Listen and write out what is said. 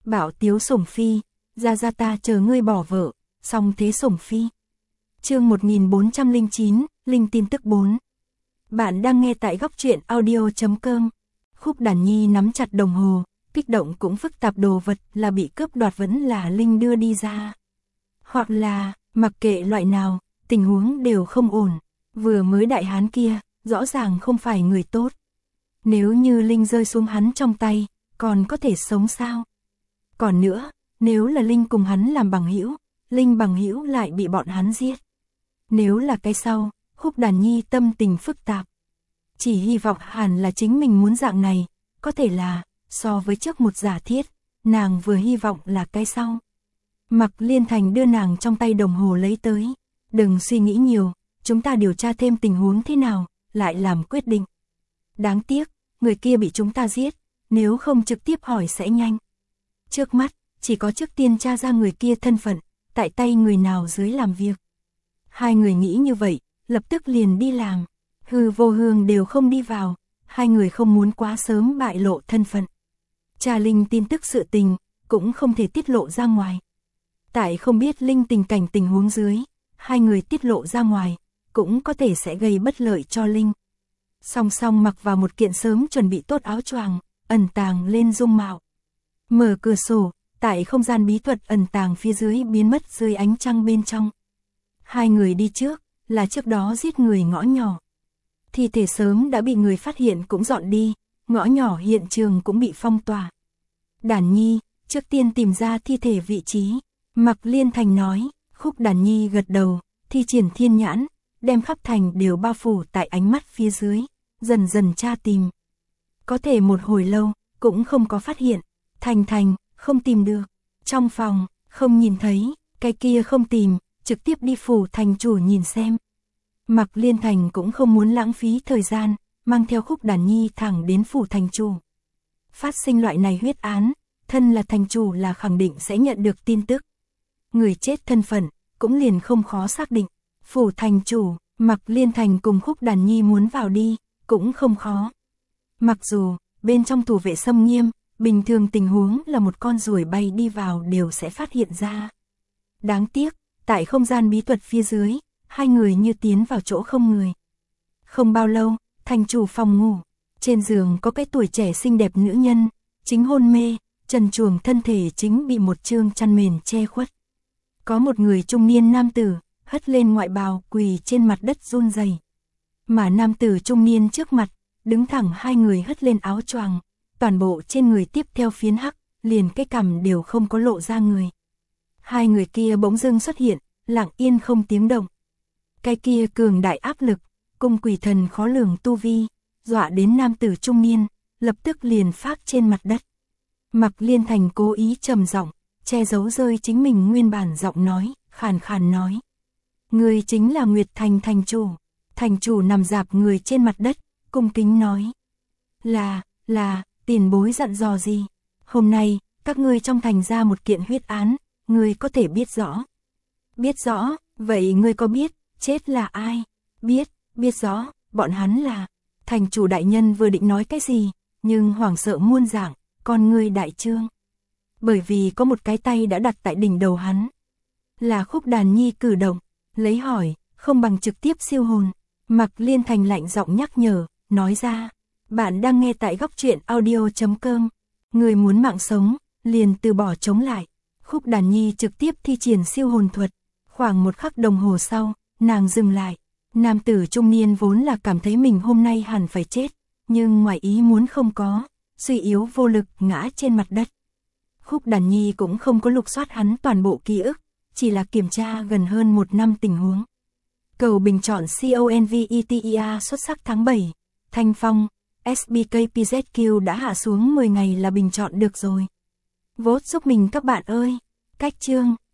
Bảo Tiếu Sủng Phi, ra ta chờ ngươi bỏ vợ, xong thế Sủng Phi. Chương 1409, Linh tin tức 4. Bạn đang nghe tại góc truyện audio.com. Khúc Đàn Nhi nắm chặt đồng hồ, kích động cũng phức tạp, đồ vật là bị cướp đoạt vẫn là Linh đưa đi ra. Hoặc là, mặc kệ loại nào, tình huống đều không ổn. Vừa mới đại hán kia, rõ ràng không phải người tốt. Nếu như Linh rơi xuống hắn trong tay, còn có thể sống sao? Còn nữa, nếu là Linh cùng hắn làm bằng hữu, Linh bằng hữu lại bị bọn hắn giết. Nếu là cái sau, Khúc Đàn Nhi tâm tình phức tạp. Chỉ hy vọng hẳn là chính mình muốn dạng này, có thể là, so với trước một giả thiết, nàng vừa hy vọng là cái sau. Mạc Liên Thành đưa nàng trong tay đồng hồ lấy tới. Đừng suy nghĩ nhiều, chúng ta điều tra thêm tình huống thế nào, lại làm quyết định. Đáng tiếc, người kia bị chúng ta giết, nếu không trực tiếp hỏi sẽ nhanh. Trước mắt, chỉ có trước tiên tra ra người kia thân phận, tại tay người nào dưới làm việc. Hai người nghĩ như vậy, lập tức liền đi làm. Hư Vô Hương đều không đi vào, hai người không muốn quá sớm bại lộ thân phận. Tra Linh tin tức sự tình, cũng không thể tiết lộ ra ngoài. Tại không biết Linh tình cảnh tình huống dưới, hai người tiết lộ ra ngoài, cũng có thể sẽ gây bất lợi cho Linh. Song song mặc vào một kiện sớm chuẩn bị tốt áo choàng, ẩn tàng lên dung mạo. Mở cửa sổ, tại không gian bí thuật ẩn tàng phía dưới biến mất dưới ánh trăng bên trong. Hai người đi trước, là trước đó giết người ngõ nhỏ. Thi thể sớm đã bị người phát hiện cũng dọn đi, ngõ nhỏ hiện trường cũng bị phong tỏa. Đàn Nhi, trước tiên tìm ra thi thể vị trí. Mạc Liên Thành nói. Khúc Đàn Nhi gật đầu, thi triển thiên nhãn, đem khắp thành đều bao phủ tại ánh mắt phía dưới, dần dần tra tìm. Có thể một hồi lâu, cũng không có phát hiện. Thành, không tìm được. Trong phòng, không nhìn thấy, cái kia không tìm, trực tiếp đi phủ thành chủ nhìn xem. Mạc Liên Thành cũng không muốn lãng phí thời gian, mang theo Khúc Đàn Nhi thẳng đến phủ thành chủ. Phát sinh loại này huyết án, thân là thành chủ là khẳng định sẽ nhận được tin tức. Người chết thân phận, cũng liền không khó xác định. Phủ thành chủ, Mạc Liên Thành cùng Khúc Đàn Nhi muốn vào đi, cũng không khó. Mặc dù, bên trong thủ vệ xâm nghiêm, bình thường tình huống là một con ruồi bay đi vào đều sẽ phát hiện ra. Đáng tiếc, tại không gian bí thuật phía dưới, hai người như tiến vào chỗ không người. Không bao lâu, thành chủ phòng ngủ, trên giường có cái tuổi trẻ xinh đẹp nữ nhân, chính hôn mê, trần truồng thân thể chính bị một chương chăn mền che khuất. Có một người trung niên nam tử, hất lên ngoại bào quỳ trên mặt đất run rẩy. Mà nam tử trung niên trước mặt, đứng thẳng hai người hất lên áo choàng, toàn bộ trên người tiếp theo phiến hắc, liền cái cằm đều không có lộ ra người. Hai người kia bỗng dưng xuất hiện, lặng yên không tiếng động. Cái kia cường đại áp lực, cùng quỷ thần khó lường tu vi, dọa đến nam tử trung niên, lập tức liền phác trên mặt đất. Mạc Liên Thành cố ý trầm giọng, che giấu rơi chính mình nguyên bản giọng nói, khàn khàn nói. Người chính là Nguyệt Thành thành chủ. Thành chủ nằm rạp người trên mặt đất, cung kính nói. Là, tiền bối dặn dò gì? Hôm nay, các ngươi trong thành ra một kiện huyết án, ngươi có thể biết rõ. Biết rõ, vậy ngươi có biết, chết là ai? Biết rõ, bọn hắn là. Thành chủ đại nhân vừa định nói cái gì, nhưng hoảng sợ muôn dạng, con ngươi đại trương. Bởi vì có một cái tay đã đặt tại đỉnh đầu hắn. Là Khúc Đàn Nhi cử động, lấy hỏi, không bằng trực tiếp siêu hồn. Mạc Liên Thành lạnh giọng nhắc nhở, nói ra. Bạn đang nghe tại góc truyện audio.com. Người muốn mạng sống, liền từ bỏ chống lại. Khúc Đàn Nhi trực tiếp thi triển siêu hồn thuật. Khoảng một khắc đồng hồ sau, nàng dừng lại. Nam tử trung niên vốn là cảm thấy mình hôm nay hẳn phải chết, nhưng ngoài ý muốn không có, suy yếu vô lực ngã trên mặt đất. Khúc Đàn Nhi cũng không có lục soát hắn toàn bộ ký ức, chỉ là kiểm tra gần hơn một năm tình huống. Cầu bình chọn CONVETEA xuất sắc tháng 7, Thanh Phong, SBKPZQ đã hạ xuống 10 ngày là bình chọn được rồi. Vote giúp mình các bạn ơi, cách chương.